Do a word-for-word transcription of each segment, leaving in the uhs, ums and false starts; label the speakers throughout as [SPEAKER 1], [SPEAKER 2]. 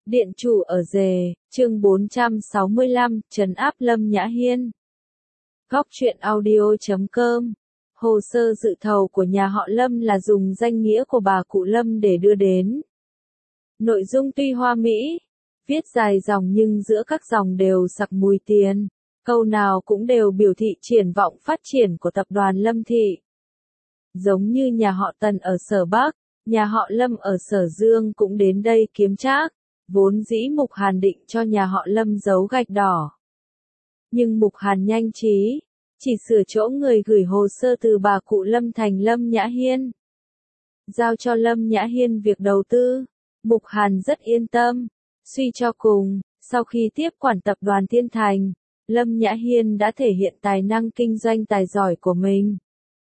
[SPEAKER 1] Điện chủ ở rể, chương bốn trăm sáu mươi lăm, trấn áp Lâm Nhã Hiên. Góc truyện audio chấm com. Hồ sơ dự thầu của nhà họ Lâm là dùng danh nghĩa của bà cụ Lâm để đưa đến. Nội dung tuy hoa mỹ, viết dài dòng nhưng giữa các dòng đều sặc mùi tiền, câu nào cũng đều biểu thị triển vọng phát triển của tập đoàn Lâm Thị. Giống như nhà họ Tần ở Sở Bắc, nhà họ Lâm ở Sở Dương cũng đến đây kiếm trác. Vốn dĩ Mục Hàn định cho nhà họ Lâm giấu gạch đỏ. Nhưng Mục Hàn nhanh trí, chỉ sửa chỗ người gửi hồ sơ từ bà cụ Lâm thành Lâm Nhã Hiên. Giao cho Lâm Nhã Hiên việc đầu tư, Mục Hàn rất yên tâm. Suy cho cùng, sau khi tiếp quản tập đoàn Thiên Thành, Lâm Nhã Hiên đã thể hiện tài năng kinh doanh tài giỏi của mình.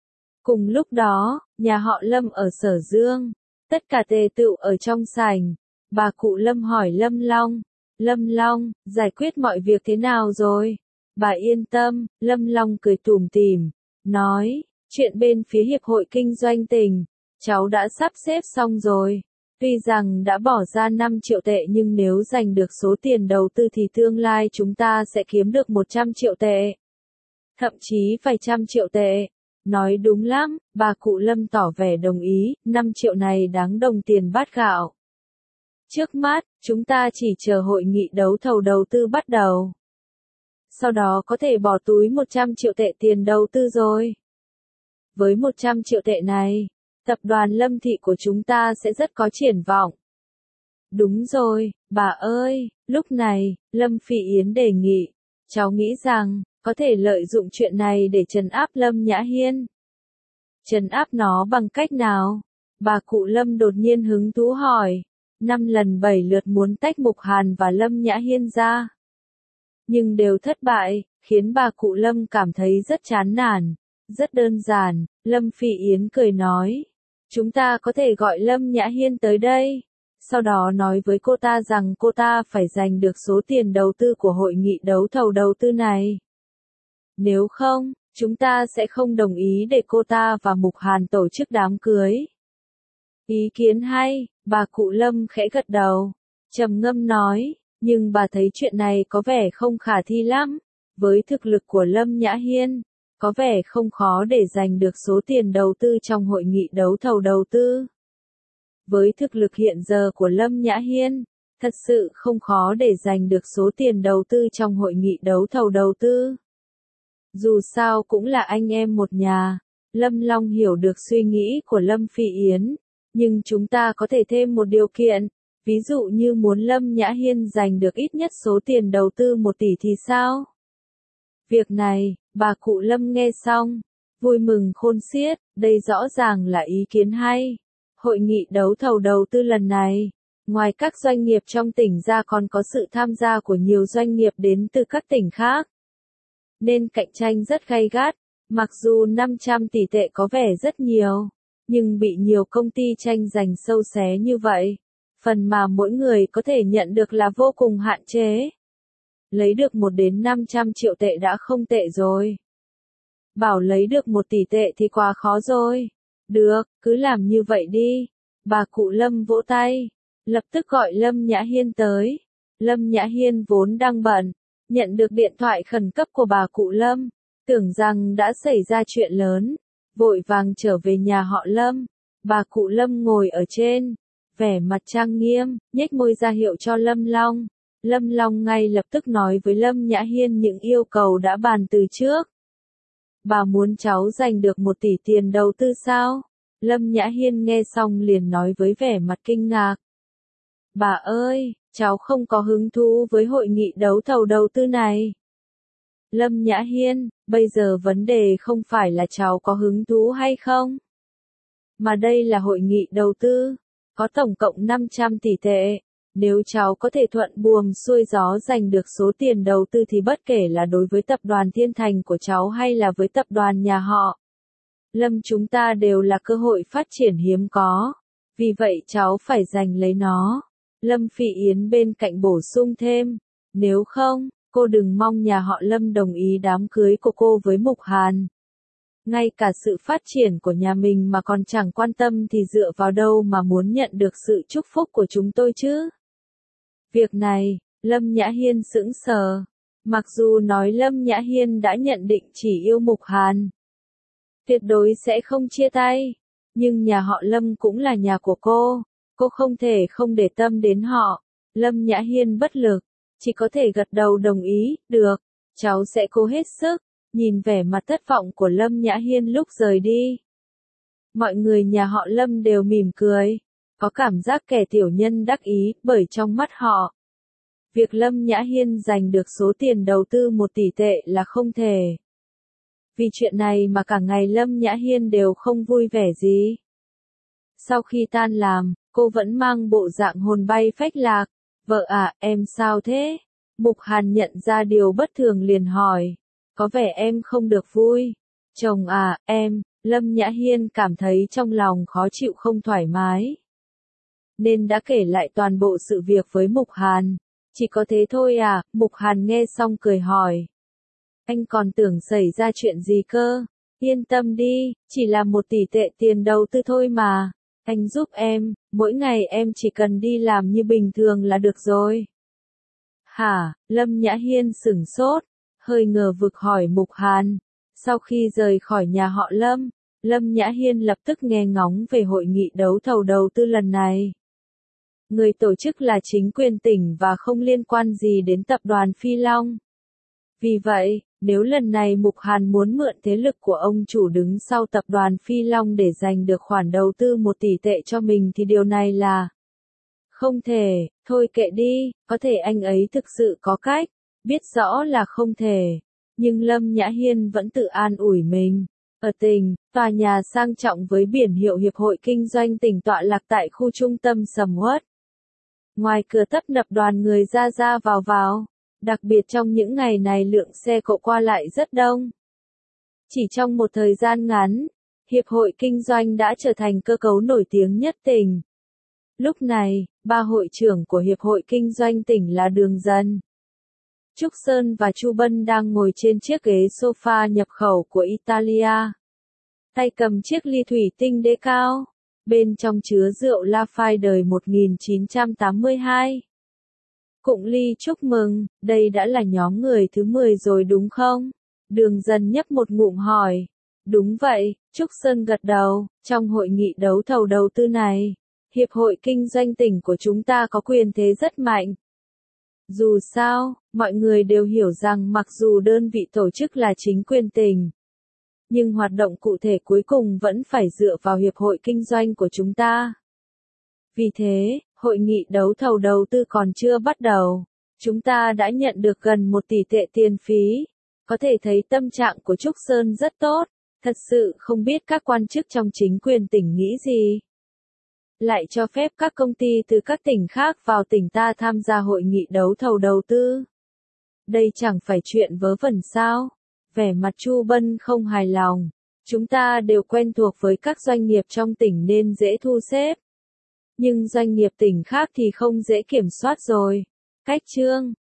[SPEAKER 1] Cùng lúc đó, nhà họ Lâm ở Sở Dương, tất cả tề tựu ở trong sảnh. Bà cụ Lâm hỏi Lâm Long, Lâm Long, giải quyết mọi việc thế nào rồi? Bà yên tâm, Lâm Long cười tủm tỉm, nói, chuyện bên phía Hiệp hội Kinh doanh tỉnh, cháu đã sắp xếp xong rồi. Tuy rằng đã bỏ ra năm triệu tệ nhưng nếu giành được số tiền đầu tư thì tương lai chúng ta sẽ kiếm được một trăm triệu tệ. Thậm chí phải trăm triệu tệ. Nói đúng lắm, bà cụ Lâm tỏ vẻ đồng ý, năm triệu này đáng đồng tiền bát gạo. Trước mắt, chúng ta chỉ chờ hội nghị đấu thầu đầu tư bắt đầu. Sau đó có thể bỏ túi một trăm triệu tệ tiền đầu tư rồi. Với một trăm triệu tệ này, tập đoàn Lâm Thị của chúng ta sẽ rất có triển vọng. Đúng rồi, bà ơi, lúc này, Lâm Phỉ Yến đề nghị, cháu nghĩ rằng, có thể lợi dụng chuyện này để trấn áp Lâm Nhã Hiên. Trấn áp nó bằng cách nào? Bà cụ Lâm đột nhiên hứng thú hỏi. Năm lần bảy lượt muốn tách Mục Hàn và Lâm Nhã Hiên ra. Nhưng đều thất bại, khiến bà cụ Lâm cảm thấy rất chán nản. Rất đơn giản, Lâm Phỉ Yến cười nói. Chúng ta có thể gọi Lâm Nhã Hiên tới đây. Sau đó nói với cô ta rằng cô ta phải giành được số tiền đầu tư của hội nghị đấu thầu đầu tư này. Nếu không, chúng ta sẽ không đồng ý để cô ta và Mục Hàn tổ chức đám cưới. Ý kiến hay, bà cụ Lâm khẽ gật đầu, trầm ngâm nói, nhưng bà thấy chuyện này có vẻ không khả thi lắm. Với thực lực của Lâm Nhã Hiên, có vẻ không khó để giành được số tiền đầu tư trong hội nghị đấu thầu đầu tư. Với thực lực hiện giờ của Lâm Nhã Hiên, thật sự không khó để giành được số tiền đầu tư trong hội nghị đấu thầu đầu tư. Dù sao cũng là anh em một nhà, Lâm Long hiểu được suy nghĩ của Lâm Phỉ Yến. Nhưng chúng ta có thể thêm một điều kiện, ví dụ như muốn Lâm Nhã Hiên giành được ít nhất số tiền đầu tư một tỷ thì sao? Việc này, bà cụ Lâm nghe xong, vui mừng khôn xiết, đây rõ ràng là ý kiến hay. Hội nghị đấu thầu đầu tư lần này, ngoài các doanh nghiệp trong tỉnh ra còn có sự tham gia của nhiều doanh nghiệp đến từ các tỉnh khác. Nên cạnh tranh rất gay gắt, mặc dù năm trăm tỷ tệ có vẻ rất nhiều. Nhưng bị nhiều công ty tranh giành sâu xé như vậy, phần mà mỗi người có thể nhận được là vô cùng hạn chế. Lấy được một đến năm trăm triệu tệ đã không tệ rồi. Bảo lấy được một tỷ tệ thì quá khó rồi. Được, cứ làm như vậy đi. Bà cụ Lâm vỗ tay, lập tức gọi Lâm Nhã Hiên tới. Lâm Nhã Hiên vốn đang bận, nhận được điện thoại khẩn cấp của bà cụ Lâm, tưởng rằng đã xảy ra chuyện lớn. Vội vàng trở về nhà họ Lâm, bà cụ Lâm ngồi ở trên, vẻ mặt trang nghiêm, nhếch môi ra hiệu cho Lâm Long. Lâm Long ngay lập tức nói với Lâm Nhã Hiên những yêu cầu đã bàn từ trước. Bà muốn cháu giành được một tỷ tiền đầu tư sao? Lâm Nhã Hiên nghe xong liền nói với vẻ mặt kinh ngạc. Bà ơi, cháu không có hứng thú với hội nghị đấu thầu đầu tư này. Lâm Nhã Hiên, bây giờ vấn đề không phải là cháu có hứng thú hay không, mà đây là hội nghị đầu tư, có tổng cộng năm trăm tỷ tệ. Nếu cháu có thể thuận buồm xuôi gió giành được số tiền đầu tư thì bất kể là đối với tập đoàn Thiên Thành của cháu hay là với tập đoàn nhà họ Lâm chúng ta đều là cơ hội phát triển hiếm có. Vì vậy cháu phải giành lấy nó. Lâm Phỉ Yến bên cạnh bổ sung thêm, nếu không, cô đừng mong nhà họ Lâm đồng ý đám cưới của cô với Mục Hàn. Ngay cả sự phát triển của nhà mình mà còn chẳng quan tâm thì dựa vào đâu mà muốn nhận được sự chúc phúc của chúng tôi chứ? Việc này, Lâm Nhã Hiên sững sờ. Mặc dù nói Lâm Nhã Hiên đã nhận định chỉ yêu Mục Hàn, tuyệt đối sẽ không chia tay, nhưng nhà họ Lâm cũng là nhà của cô, cô không thể không để tâm đến họ. Lâm Nhã Hiên bất lực, chỉ có thể gật đầu đồng ý, được, cháu sẽ cố hết sức. Nhìn vẻ mặt thất vọng của Lâm Nhã Hiên lúc rời đi, mọi người nhà họ Lâm đều mỉm cười, có cảm giác kẻ tiểu nhân đắc ý, bởi trong mắt họ, việc Lâm Nhã Hiên giành được số tiền đầu tư một tỷ tệ là không thể. Vì chuyện này mà cả ngày Lâm Nhã Hiên đều không vui vẻ gì. Sau khi tan làm, cô vẫn mang bộ dạng hồn bay phách lạc. Vợ à, em sao thế? Mục Hàn nhận ra điều bất thường liền hỏi. Có vẻ em không được vui. Chồng à, em, Lâm Nhã Hiên cảm thấy trong lòng khó chịu không thoải mái, nên đã kể lại toàn bộ sự việc với Mục Hàn. Chỉ có thế thôi à? Mục Hàn nghe xong cười hỏi. Anh còn tưởng xảy ra chuyện gì cơ? Yên tâm đi, chỉ là một tỷ tệ tiền đầu tư thôi mà. Anh giúp em, mỗi ngày em chỉ cần đi làm như bình thường là được rồi. Hả? Lâm Nhã Hiên sửng sốt, hơi ngờ vực hỏi Mục Hàn. Sau khi rời khỏi nhà họ Lâm, Lâm Nhã Hiên lập tức nghe ngóng về hội nghị đấu thầu đầu tư lần này. Người tổ chức là chính quyền tỉnh và không liên quan gì đến tập đoàn Phi Long. Vì vậy, nếu lần này Mục Hàn muốn mượn thế lực của ông chủ đứng sau tập đoàn Phi Long để giành được khoản đầu tư một tỷ tệ cho mình thì điều này là không thể. Thôi kệ đi, có thể anh ấy thực sự có cách, biết rõ là không thể. Nhưng Lâm Nhã Hiên vẫn tự an ủi mình. Ở tỉnh, tòa nhà sang trọng với biển hiệu Hiệp hội Kinh doanh tỉnh tọa lạc tại khu trung tâm sầm uất. Ngoài cửa tấp nập đoàn người ra ra vào vào. Đặc biệt trong những ngày này lượng xe cộ qua lại rất đông. Chỉ trong một thời gian ngắn, Hiệp hội Kinh doanh đã trở thành cơ cấu nổi tiếng nhất tỉnh. Lúc này, ba hội trưởng của Hiệp hội Kinh doanh tỉnh là Đường Dân, Trúc Sơn và Chu Bân đang ngồi trên chiếc ghế sofa nhập khẩu của Italia. Tay cầm chiếc ly thủy tinh đế cao, bên trong chứa rượu Lafite đời một nghìn chín trăm tám mươi hai. Cụng ly chúc mừng, đây đã là nhóm người thứ mười rồi đúng không? Đường Dân nhấp một ngụm hỏi. Đúng vậy, Trúc Sơn gật đầu, trong hội nghị đấu thầu đầu tư này, Hiệp hội Kinh doanh tỉnh của chúng ta có quyền thế rất mạnh. Dù sao, mọi người đều hiểu rằng mặc dù đơn vị tổ chức là chính quyền tỉnh, nhưng hoạt động cụ thể cuối cùng vẫn phải dựa vào Hiệp hội Kinh doanh của chúng ta. Vì thế, hội nghị đấu thầu đầu tư còn chưa bắt đầu, chúng ta đã nhận được gần một tỷ tệ tiền phí. Có thể thấy tâm trạng của Trúc Sơn rất tốt, thật sự không biết các quan chức trong chính quyền tỉnh nghĩ gì. Lại cho phép các công ty từ các tỉnh khác vào tỉnh ta tham gia hội nghị đấu thầu đầu tư. Đây chẳng phải chuyện vớ vẩn sao? Vẻ mặt Chu Bân không hài lòng. Chúng ta đều quen thuộc với các doanh nghiệp trong tỉnh nên dễ thu xếp. Nhưng doanh nghiệp tỉnh khác thì không dễ kiểm soát rồi. Cách chương